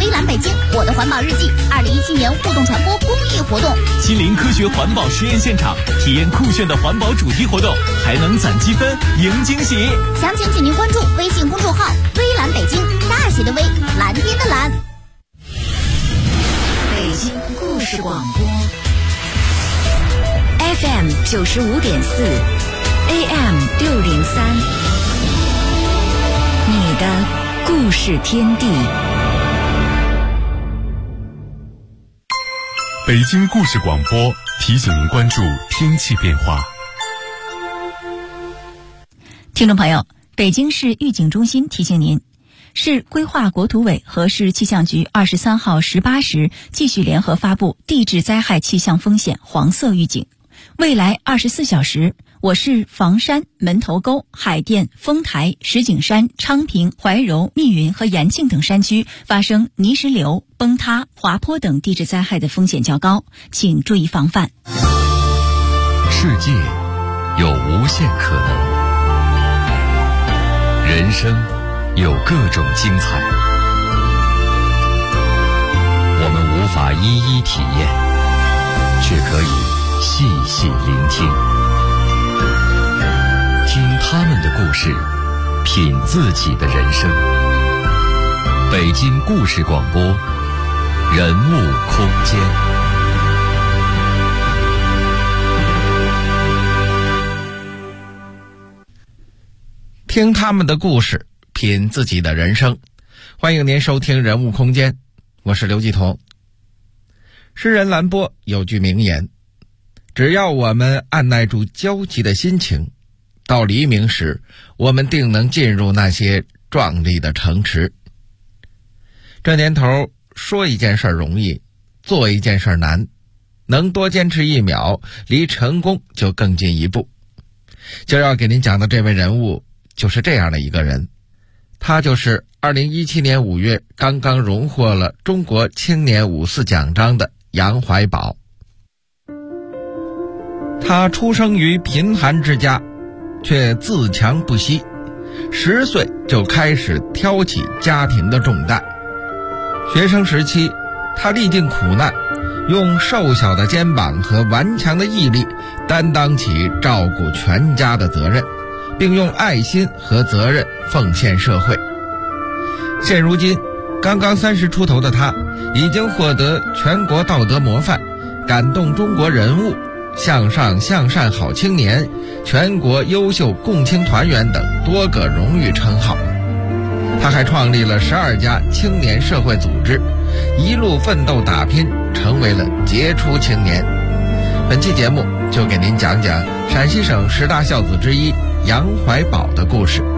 微蓝北京我的环保日记2017年互动传播公益活动， 亲临科学环保实验现场，体验酷炫的环保主题活动，还能攒积分赢惊喜。 详情请您关注微信公众号微蓝北京，大写的微，蓝天的蓝。 北京故事广播 FM 95.4 AM 603，你的故事天地。 北京故事广播提醒您关注天气变化。 听众朋友，北京市预警中心提醒您，市规划国土委和市气象局23号18时继续联合发布地质灾害气象风险黄色预警。未来24小时，我市房山、门头沟、海淀、丰台、石景山、昌平、怀柔、密云和延庆等山区发生泥石流、崩塌、滑坡等地质灾害的风险较高，请注意防范。 世界有无限可能，人生有各种精彩，我们无法一一体验，却可以细细聆听，听他们的故事，品自己的人生。北京故事广播，人物空间。 听他们的故事，品自己的人生。欢迎您收听人物空间，我是刘继彤。诗人兰波有句名言，只要我们按耐住焦急的心情，到黎明时我们定能进入那些壮丽的城池。这年头说一件事容易，做一件事难，能多坚持1秒，离成功就更进一步。今儿要给您讲的这位人物就是这样的一个人，他就是2017年5月刚刚荣获了中国青年54奖章的杨怀宝。他出生于贫寒之家，却自强不息，10岁就开始挑起家庭的重担。学生时期，他历尽苦难，用瘦小的肩膀和顽强的毅力担当起照顾全家的责任，并用爱心和责任奉献社会。现如今刚刚30出头的他，已经获得全国道德模范、感动中国人物、向上向善好青年、全国优秀共青团员等多个荣誉称号。他还创立了12家青年社会组织，一路奋斗打拼，成为了杰出青年。本期节目就给您讲讲陕西省10大孝子之一杨怀宝的故事。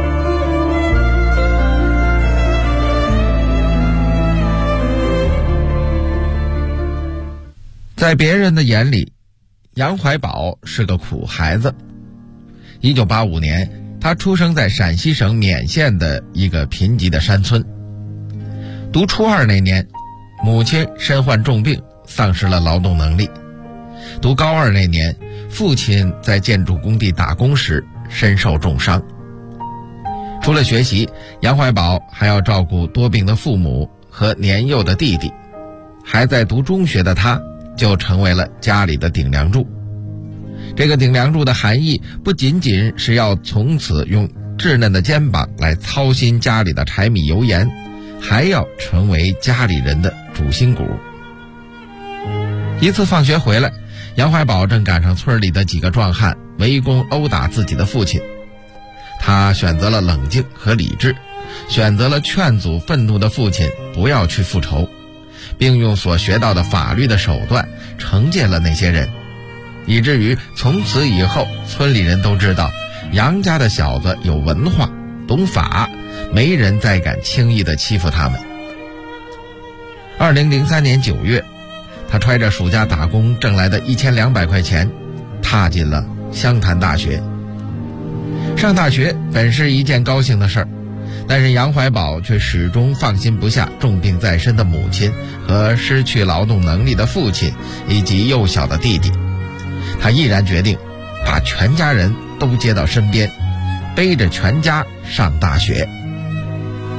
在别人的眼里，杨怀宝是个苦孩子。1985年，他出生在陕西省勉县的一个贫瘠的山村。读初2那年，母亲身患重病，丧失了劳动能力。读高2那年，父亲在建筑工地打工时身受重伤。除了学习，杨怀宝还要照顾多病的父母和年幼的弟弟。还在读中学的他，就成为了家里的顶梁柱。这个顶梁柱的含义不仅仅是要从此用稚嫩的肩膀来操心家里的柴米油盐，还要成为家里人的主心骨。一次放学回来，杨怀宝正赶上村里的几个壮汉围攻殴打自己的父亲。他选择了冷静和理智，选择了劝阻愤怒的父亲不要去复仇，并用所学到的法律的手段惩戒了那些人，以至于从此以后村里人都知道杨家的小子有文化懂法，没人再敢轻易地欺负他们。2003年9月，他揣着暑假打工挣来的1200块钱，踏进了湘潭大学。上大学本是一件高兴的事儿，但是杨怀宝却始终放心不下重病在身的母亲和失去劳动能力的父亲以及幼小的弟弟。他毅然决定把全家人都接到身边，背着全家上大学。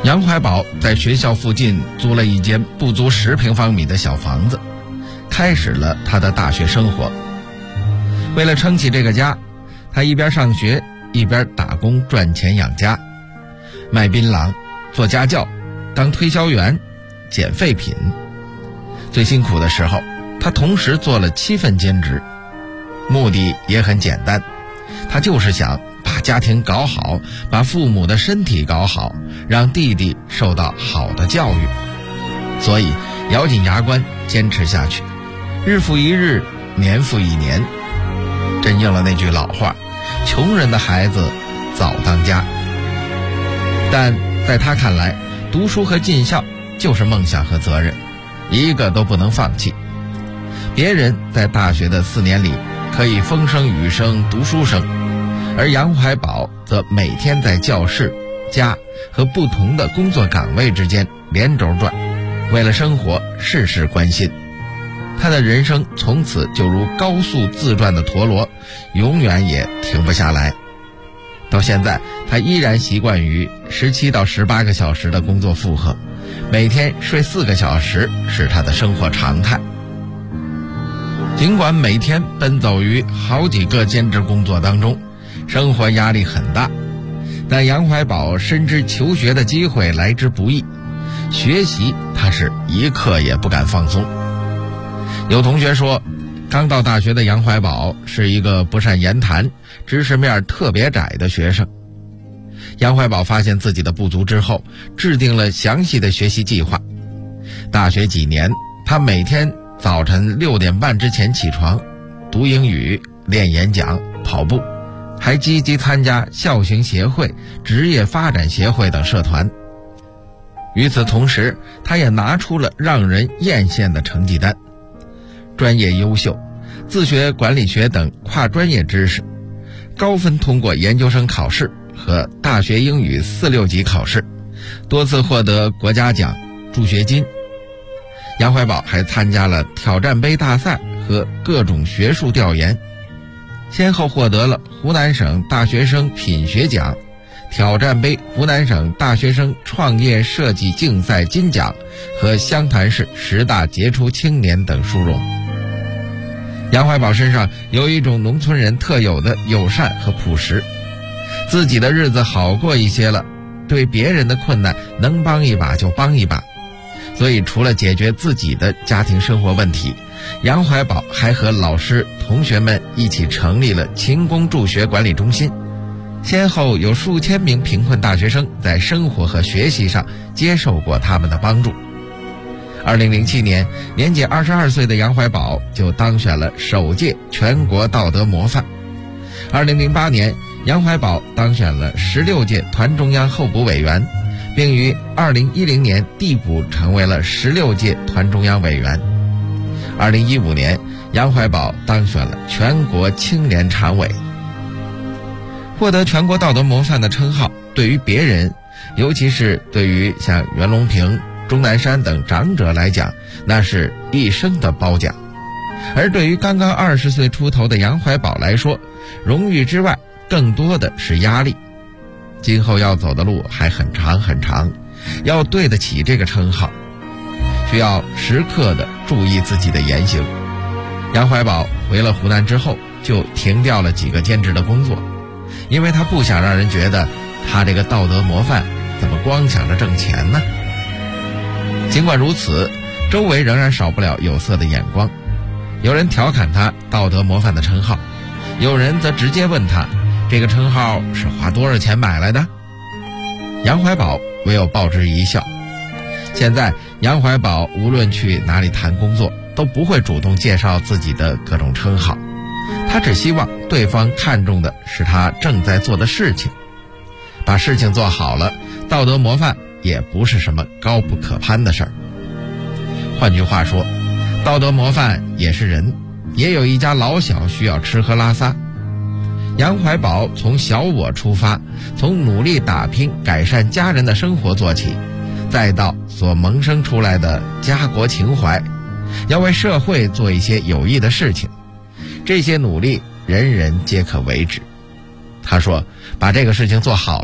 杨怀宝在学校附近租了一间不足10平方米的小房子，开始了他的大学生活。为了撑起这个家，他一边上学一边打工赚钱养家，卖槟榔、做家教、当推销员、捡废品。最辛苦的时候，他同时做了7份兼职，目的也很简单，他就是想把家庭搞好，把父母的身体搞好，让弟弟受到好的教育。所以咬紧牙关坚持下去，日复一日，年复一年，真应了那句老话，穷人的孩子早当家。但在他看来，读书和尽孝就是梦想和责任，一个都不能放弃。别人在大学的4年里可以风声雨声读书声，而杨怀宝则每天在教室、家和不同的工作岗位之间连轴转，为了生活事事关心。他的人生从此就如高速自转的陀螺，永远也停不下来。到现在，他依然习惯于17到18个小时的工作负荷，每天睡4个小时是他的生活常态。尽管每天奔走于好几个兼职工作当中，生活压力很大，但杨怀宝深知求学的机会来之不易，学习他是一刻也不敢放松。有同学说，刚到大学的杨怀宝是一个不善言谈、知识面特别窄的学生。杨怀宝发现自己的不足之后，制定了详细的学习计划。大学几年，他每天早晨6点半之前起床，读英语、练演讲、跑步，还积极参加校行协会、职业发展协会等社团。与此同时，他也拿出了让人艳羡的成绩单，专业优秀，自学管理学等跨专业知识，高分通过研究生考试和大学英语4、6级考试，多次获得国家奖、助学金。杨怀宝还参加了挑战杯大赛和各种学术调研，先后获得了湖南省大学生品学奖、挑战杯湖南省大学生创业设计竞赛金奖和湘潭市10大杰出青年等殊荣。杨怀宝身上有一种农村人特有的友善和朴实，自己的日子好过一些了，对别人的困难能帮一把就帮一把。所以除了解决自己的家庭生活问题，杨怀宝还和老师、同学们一起成立了勤工助学管理中心，先后有数千名贫困大学生在生活和学习上接受过他们的帮助。2007年，年仅22岁的杨怀宝就当选了首届全国道德模范。2008年，杨怀宝当选了16届团中央候补委员，并于2010年递补成为了16届团中央委员。2015年，杨怀宝当选了全国青年常委。获得全国道德模范的称号，对于别人，尤其是对于像袁隆平、钟南山等长者来讲，那是一生的褒奖。而对于刚刚20岁出头的杨怀宝来说，荣誉之外更多的是压力。今后要走的路还很长很长，要对得起这个称号，需要时刻的注意自己的言行。杨怀宝回了湖南之后，就停掉了几个兼职的工作，因为他不想让人觉得他这个道德模范怎么光想着挣钱呢？尽管如此，周围仍然少不了有色的眼光，有人调侃他道德模范的称号，有人则直接问他这个称号是花多少钱买来的？杨怀宝唯有报之一笑。现在杨怀宝无论去哪里谈工作，都不会主动介绍自己的各种称号，他只希望对方看重的是他正在做的事情。把事情做好了，道德模范也不是什么高不可攀的事儿。换句话说，道德模范也是人，也有一家老小需要吃喝拉撒。杨怀宝从小我出发，从努力打拼改善家人的生活做起，再到所萌生出来的家国情怀，要为社会做一些有益的事情，这些努力人人皆可为之。他说，把这个事情做好了，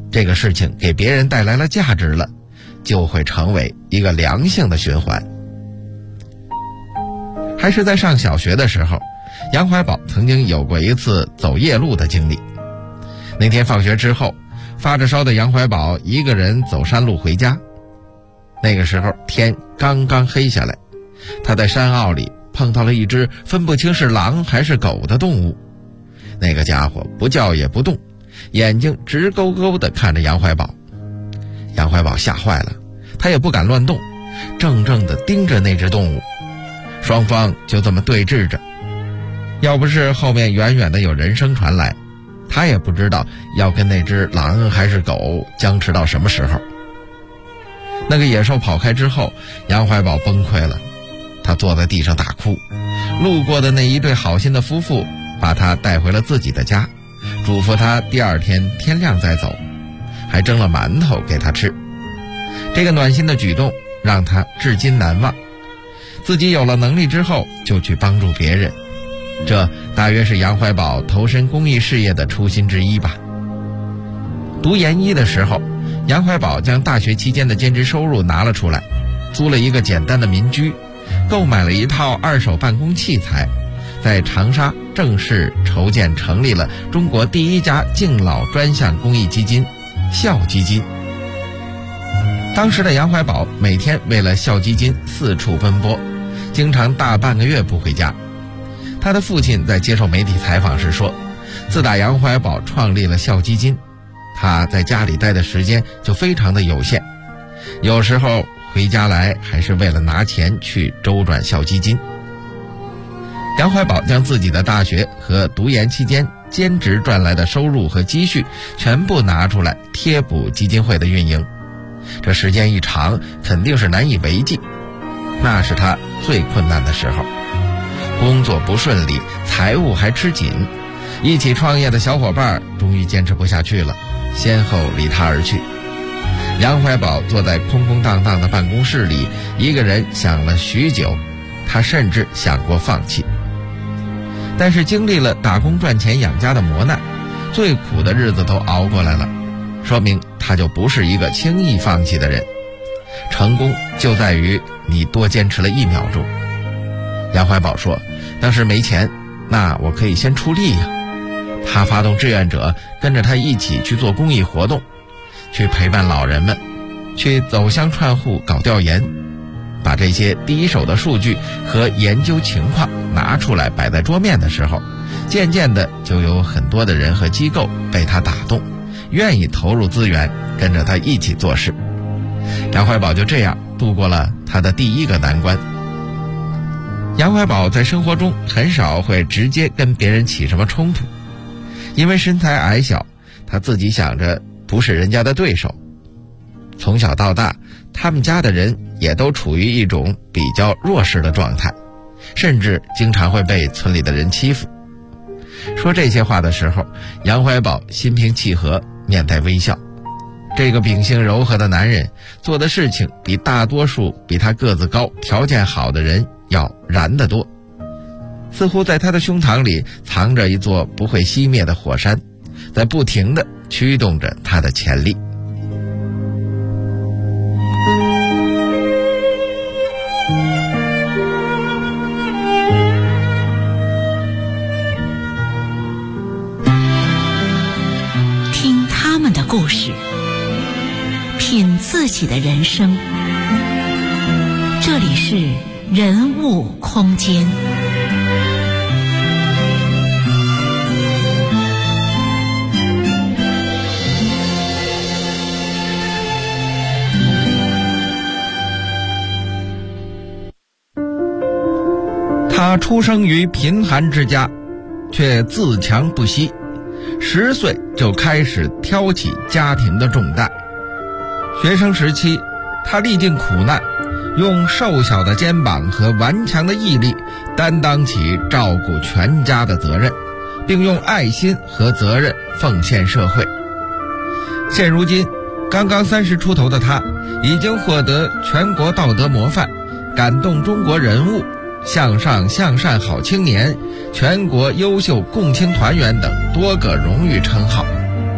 这个事情给别人带来了价值了，就会成为一个良性的循环。还是在上小学的时候，杨怀宝曾经有过一次走夜路的经历。那天放学之后，发着烧的杨怀宝一个人走山路回家。那个时候天刚刚黑下来，他在山坳里碰到了一只分不清是狼还是狗的动物。那个家伙不叫也不动，眼睛直勾勾地看着杨怀宝。杨怀宝吓坏了，他也不敢乱动，怔怔地盯着那只动物。双方就这么对峙着，要不是后面远远的有人声传来，他也不知道要跟那只狼还是狗僵持到什么时候。那个野兽跑开之后，杨怀宝崩溃了，他坐在地上大哭。路过的那一对好心的夫妇把他带回了自己的家，嘱咐他第二天天亮再走，还蒸了馒头给他吃。这个暖心的举动让他至今难忘。自己有了能力之后就去帮助别人，这大约是杨怀宝投身公益事业的初心之一吧。读研一的时候，杨怀宝将大学期间的兼职收入拿了出来，租了一个简单的民居，购买了一套二手办公器材，在长沙正式筹建成立了中国第一家敬老专项公益基金孝基金。当时的杨怀宝每天为了孝基金四处奔波，经常大半个月不回家。他的父亲在接受媒体采访时说，自打杨怀宝创立了孝基金，他在家里待的时间就非常的有限，有时候回家来还是为了拿钱去周转孝基金。杨怀宝将自己的大学和读研期间兼职赚来的收入和积蓄全部拿出来贴补基金会的运营，这时间一长肯定是难以为继。那是他最困难的时候，工作不顺利，财务还吃紧，一起创业的小伙伴终于坚持不下去了，先后离他而去。杨怀宝坐在空空荡荡的办公室里，一个人想了许久，他甚至想过放弃。但是经历了打工赚钱养家的磨难，最苦的日子都熬过来了，说明他就不是一个轻易放弃的人。成功就在于你多坚持了1秒钟。杨怀宝说，当时没钱，那我可以先出力呀。他发动志愿者跟着他一起去做公益活动，去陪伴老人们，去走乡串户搞调研，把这些第一手的数据和研究情况拿出来摆在桌面的时候，渐渐的就有很多的人和机构被他打动，愿意投入资源跟着他一起做事。杨怀宝就这样度过了他的第一个难关。杨怀宝在生活中很少会直接跟别人起什么冲突，因为身材矮小，他自己想着不是人家的对手。从小到大，他们家的人也都处于一种比较弱势的状态，甚至经常会被村里的人欺负。说这些话的时候，杨怀宝心平气和，面带微笑。这个秉性柔和的男人做的事情比大多数比他个子高条件好的人要燃得多，似乎在他的胸膛里藏着一座不会熄灭的火山，在不停地驱动着他的潜力。 听他们的故事，品自己的人生。这里是人物空间。 他出生于贫寒之家，却自强不息，10岁就开始挑起家庭的重担。学生时期，他历尽苦难，用瘦小的肩膀和顽强的毅力担当起照顾全家的责任，并用爱心和责任奉献社会。现如今刚刚30出头的他，已经获得全国道德模范、感动中国人物、向上向善好青年、全国优秀共青团员等多个荣誉称号。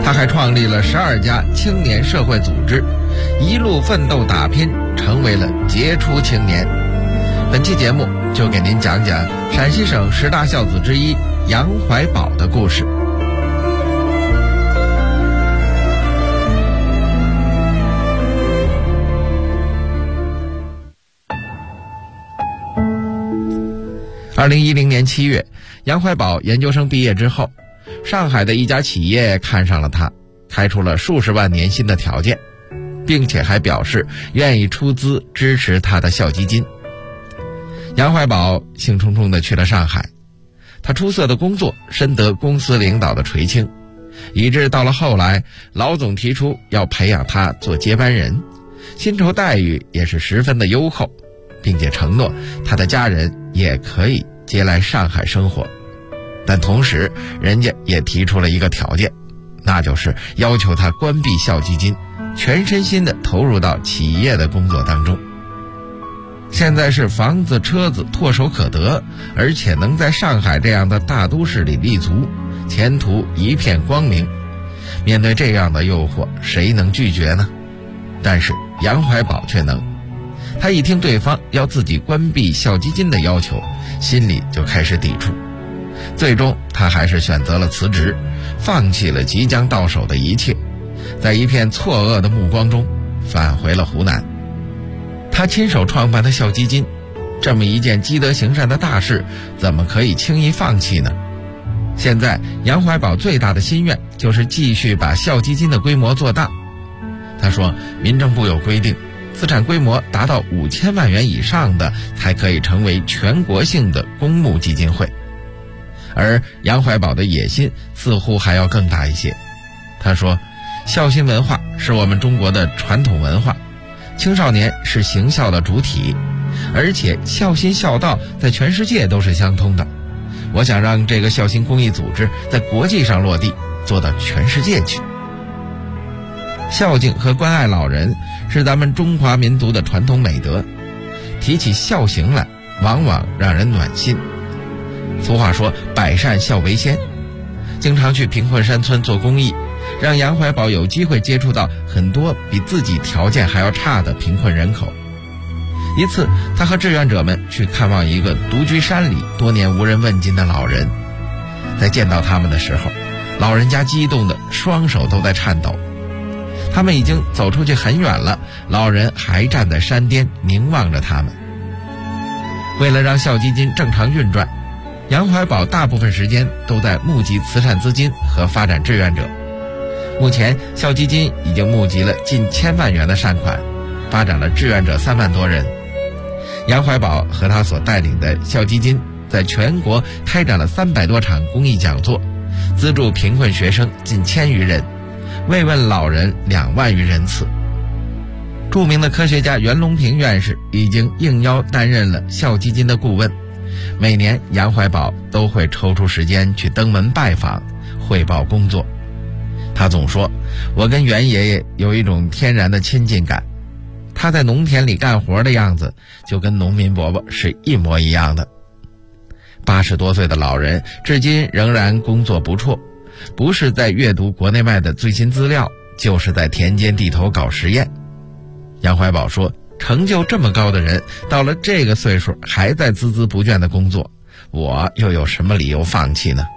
他还创立了12家青年社会组织，一路奋斗打拼，成为了杰出青年。本期节目就给您讲讲陕西省10大孝子之一杨怀宝的故事。2010年7月，杨怀宝研究生毕业之后，上海的一家企业看上了他，开出了数十万年薪的条件，并且还表示愿意出资支持他的校基金。杨怀宝兴冲冲地去了上海，他出色的工作深得公司领导的垂青，以致到了后来，老总提出要培养他做接班人，薪酬待遇也是十分的优厚，并且承诺他的家人也可以接来上海生活。但同时人家也提出了一个条件，那就是要求他关闭校基金，全身心地投入到企业的工作当中。现在是房子车子唾手可得，而且能在上海这样的大都市里立足，前途一片光明。面对这样的诱惑，谁能拒绝呢？但是杨怀宝却能。他一听对方要自己关闭校基金的要求，心里就开始抵触。最终他还是选择了辞职，放弃了即将到手的一切，在一片错愕的目光中返回了湖南。他亲手创办的校基金，这么一件积德行善的大事，怎么可以轻易放弃呢？现在杨怀宝最大的心愿就是继续把校基金的规模做大。他说，民政部有规定，资产规模达到5000万元以上的才可以成为全国性的公募基金会。而杨怀宝的野心似乎还要更大一些。他说，孝心文化是我们中国的传统文化，青少年是行孝的主体，而且孝心孝道在全世界都是相通的。我想让这个孝心公益组织在国际上落地，做到全世界去。孝敬和关爱老人是咱们中华民族的传统美德，提起孝行来，往往让人暖心。俗话说，百善孝为先。经常去贫困山村做公益，让杨怀宝有机会接触到很多比自己条件还要差的贫困人口。一次，他和志愿者们去看望一个独居山里多年无人问津的老人。在见到他们的时候，老人家激动的双手都在颤抖。他们已经走出去很远了，老人还站在山巅凝望着他们。为了让校基金正常运转，杨怀宝大部分时间都在募集慈善资金和发展志愿者。目前校基金已经募集了近1000万元的善款，发展了志愿者3万多人。杨怀宝和他所带领的校基金在全国开展了300多场公益讲座，资助贫困学生近1000余人，慰问老人2万余人次。著名的科学家袁隆平院士已经应邀担任了校基金的顾问，每年杨怀宝都会抽出时间去登门拜访，汇报工作。他总说，我跟袁爷爷有一种天然的亲近感，他在农田里干活的样子就跟农民伯伯是一模一样的。80多岁的老人至今仍然工作不辍，不是在阅读国内外的最新资料，就是在田间地头搞实验。杨怀宝说，成就这么高的人，到了这个岁数还在孜孜不倦的工作，我又有什么理由放弃呢？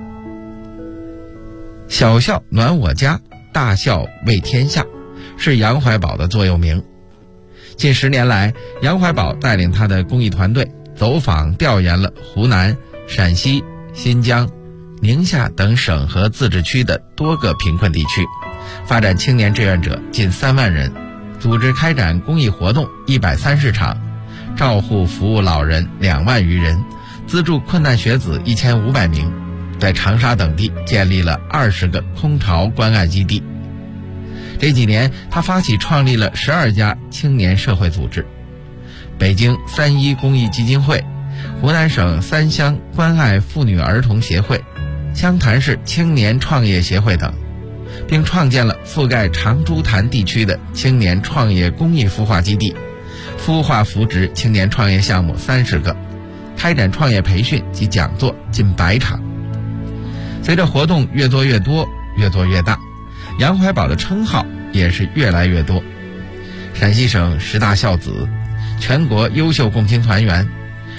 小孝暖我家，大孝为天下，是杨怀宝的座右铭。近10年来，杨怀宝带领他的公益团队走访调研了湖南、陕西、新疆、宁夏等省和自治区的多个贫困地区，发展青年志愿者近3万人，组织开展公益活动130场，照护服务老人2万余人，资助困难学子1500名，在长沙等地建立了20个空巢关爱基地。这几年，他发起创立了12家青年社会组织，北京3·1公益基金会、湖南省3乡关爱妇女儿童协会、湘潭市青年创业协会等，并创建了覆盖长株潭地区的青年创业公益孵化基地，孵化扶植青年创业项目30个，开展创业培训及讲座近100场。随着活动越做越多，越做越大， 杨怀宝的称号也是越来越多。陕西省10大孝子，全国优秀共青团员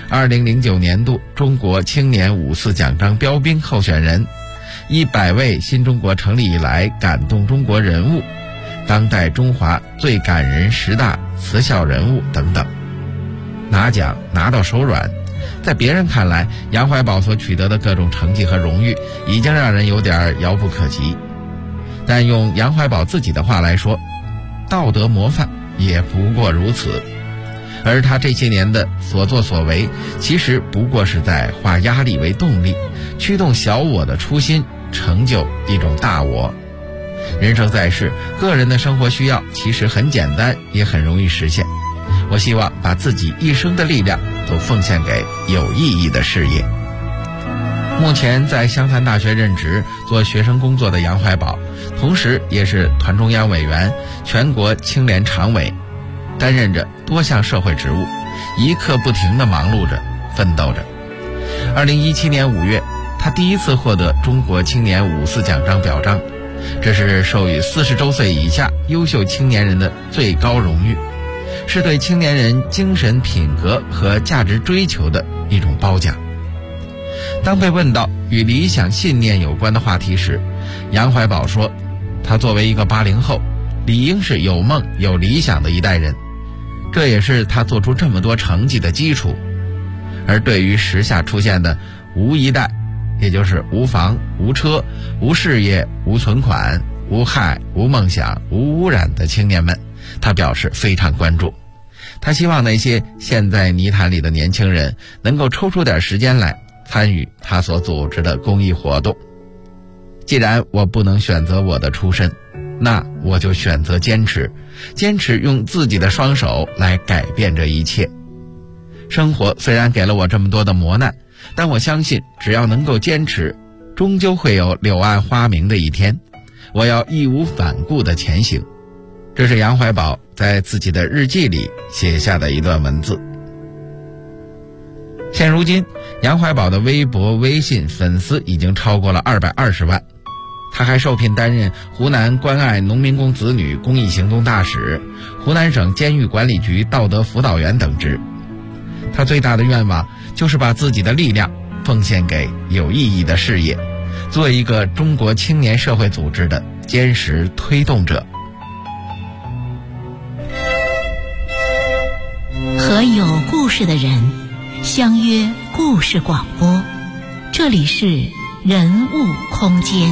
，2009年度中国青年5·4奖章标兵候选人，100位新中国成立以来感动中国人物，当代中华最感人10大慈孝人物等等。拿奖拿到手软，在别人看来，杨怀宝所取得的各种成绩和荣誉已经让人有点遥不可及。但用杨怀宝自己的话来说，道德模范也不过如此。而他这些年的所作所为，其实不过是在化压力为动力，驱动小我的初心，成就一种大我。人生在世，个人的生活需要其实很简单，也很容易实现。我希望把自己一生的力量都奉献给有意义的事业。目前在湘潭大学任职做学生工作的杨怀宝，同时也是团中央委员、全国青联常委，担任着多项社会职务，一刻不停地忙碌着，奋斗着。2017年5月，他第一次获得中国青年5·4奖章表彰，这是授予40周岁以下优秀青年人的最高荣誉，是对青年人精神品格和价值追求的一种褒奖。当被问到与理想信念有关的话题时，杨怀宝说，他作为一个80后，理应是有梦有理想的一代人，这也是他做出这么多成绩的基础。而对于时下出现的无一代，也就是无房、无车、无事业、无存款、无害、无梦想、无污染的青年们，他表示非常关注。他希望那些陷在泥潭里的年轻人能够抽出点时间来参与他所组织的公益活动。既然我不能选择我的出身，那我就选择坚持用自己的双手来改变这一切。生活虽然给了我这么多的磨难，但我相信只要能够坚持，终究会有柳暗花明的一天。我要义无反顾地前行。这是杨怀宝在自己的日记里写下的一段文字。现如今，杨怀宝的微博、微信粉丝已经超过了220万。他还受聘担任湖南关爱农民工子女公益行动大使、湖南省监狱管理局道德辅导员等职。他最大的愿望就是把自己的力量奉献给有意义的事业，做一个中国青年社会组织的坚实推动者。 和有故事的人相约故事广播，这里是人物空间。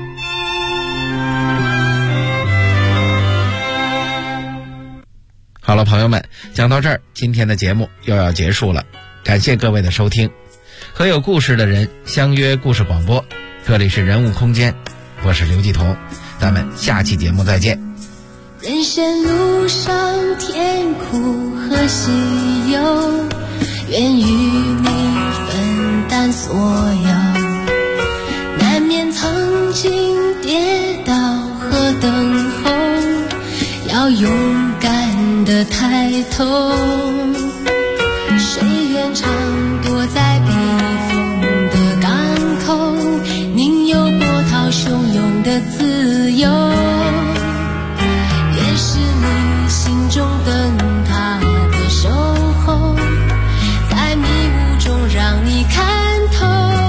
好了，朋友们，讲到这儿，今天的节目又要结束了，感谢各位的收听。和有故事的人相约故事广播，这里是人物空间，我是刘继彤，咱们下期节目再见。 人生路上甜苦和喜忧，愿与你分担所有，难免曾经跌倒和等候，要勇敢地抬头。谁愿常躲在避风的港口，宁有波涛汹涌的自由。也是你心中灯塔的守候，在迷雾中让你看透。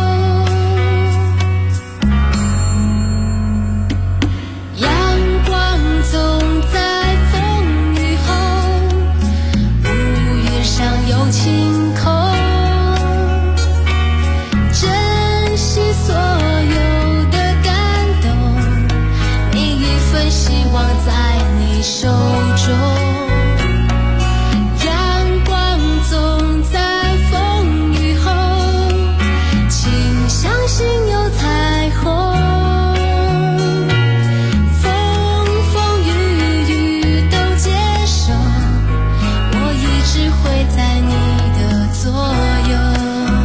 阳光总在风雨后，乌云上有晴空，珍惜所有的感动，每一份希望在你手中。阳光总在风雨后，请相信有彩虹。风风雨雨都接受，我一直会在你的左右。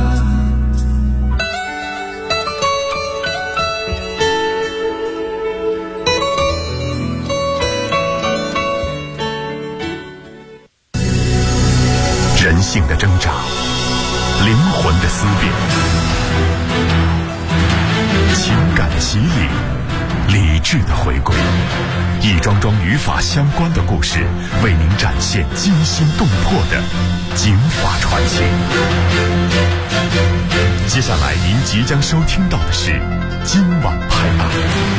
人性的挣扎，灵魂的思辨，情感的洗礼， 理智的回归，一桩桩与法相关的故事，为您展现惊心动魄的警法传奇。接下来您即将收听到的是今晚拍案。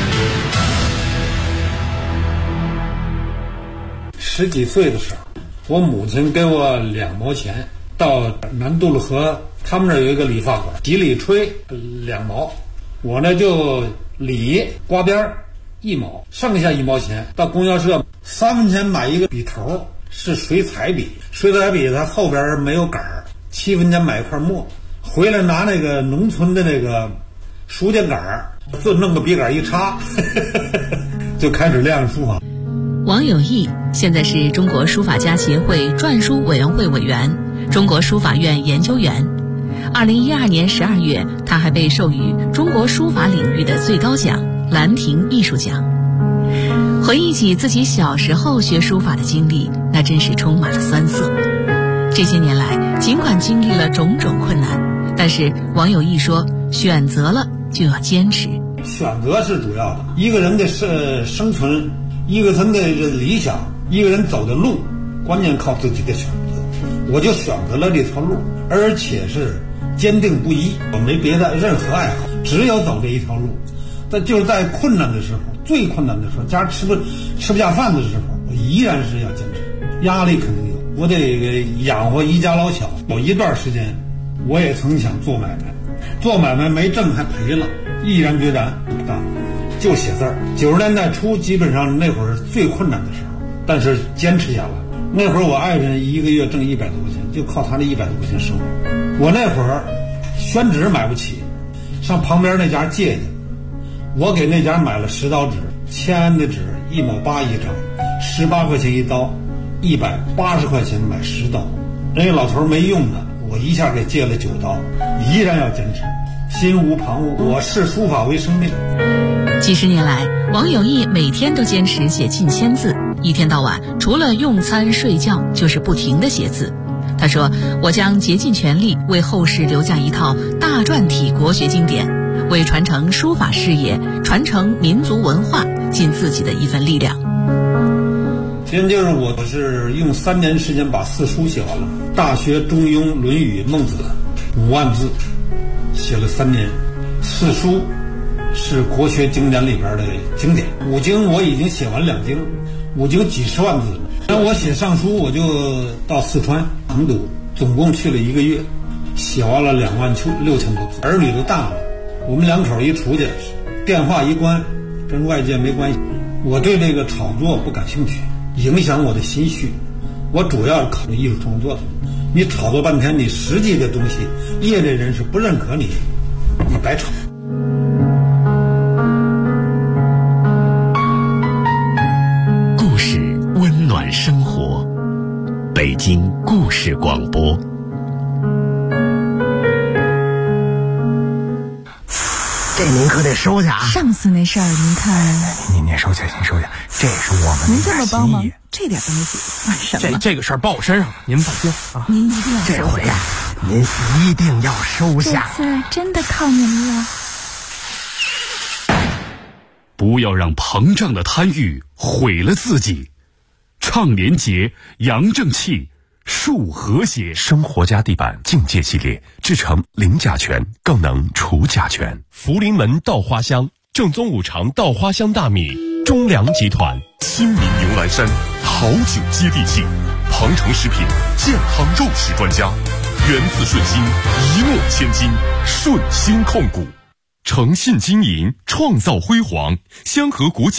10几岁的时候，我母亲给我2毛钱，到南渡路河他们那儿有一个理发馆，洗理吹2毛，我呢就理刮边1毛，剩下1毛钱到供销社3分钱买一个笔头，是水彩笔，水彩笔它后边没有杆儿，7分钱买一块墨，回来拿那个农村的那个书架杆儿，就弄个笔杆一插就开始练书法。 王有义现在是中国书法家协会篆书委员会委员、中国书法院研究员。2012年12月，他还被授予中国书法领域的最高奖兰亭艺术奖。回忆起自己小时候学书法的经历，那真是充满了酸涩。这些年来，尽管经历了种种困难，但是王有义说，选择了就要坚持。 选择是主要的，一个人的生存，一个人的理想，一个人走的路，关键靠自己的选择。我就选择了这条路，而且是坚定不移，我没别的任何爱好，只有走这一条路。但就是在困难的时候，最困难的时候，家吃不下饭的时候，我依然是要坚持。压力肯定有，我得养活一家老小。有一段时间，我也曾想做买卖，做买卖没挣还赔了，毅然决然啊，就写字儿。90年代初，基本上那会儿最困难的时候，但是坚持下来。那会儿我爱人一个月挣100多块钱，就靠他那100多块钱生活。我那会儿宣纸买不起，上旁边那家借去，我给那家买了10刀纸，签的纸1毛8一张，18块钱一刀，180块钱买10刀。人家老头没用的，我一下给借了9刀，依然要坚持，心无旁骛，我视书法为生命。 几十年来，王有义每天都坚持写近1000字，一天到晚除了用餐睡觉就是不停地写字。他说，我将竭尽全力为后世留下一套大篆体国学经典，为传承书法事业、传承民族文化尽自己的一份力量。 现在就是我是用3年时间把4书写完了，《大学》《中庸》《论语》《孟子》5万字，写了3年。4书是国学经典里边的经典，5经我已经写完2经，5经几十万字了。那我写上书，我就到四川成都，总共去了1个月，写完了26000多字。儿女都大了，我们2口一出去，电话一关，跟外界没关系。我对这个炒作不感兴趣，影响我的心绪。我主要是考虑艺术创作的。你炒作半天，你实际的东西，业内人士不认可你，你白炒。 故事温暖生活，北京故事广播。 这您可得收下啊！ 上次那事儿您看， 您收下，您收下，这是我们您这么帮忙，这点东西算什么？ 这个事儿报我身上了，您放心啊！ 您一定要收下， 这回呀，您一定要收下。 这次真的靠您了。 不要让膨胀的贪欲毁了自己。倡廉洁，扬正气，树和谐。 生活家地板境界系列制成零甲醛，更能除甲醛。 福临门稻花香，正宗5常稻花香大米，中粮集团。 亲民牛栏山，好酒接地气。庞城食品健康肉食专家，源自顺心，一诺千金，顺心控股。诚信经营，创造辉煌。香河国际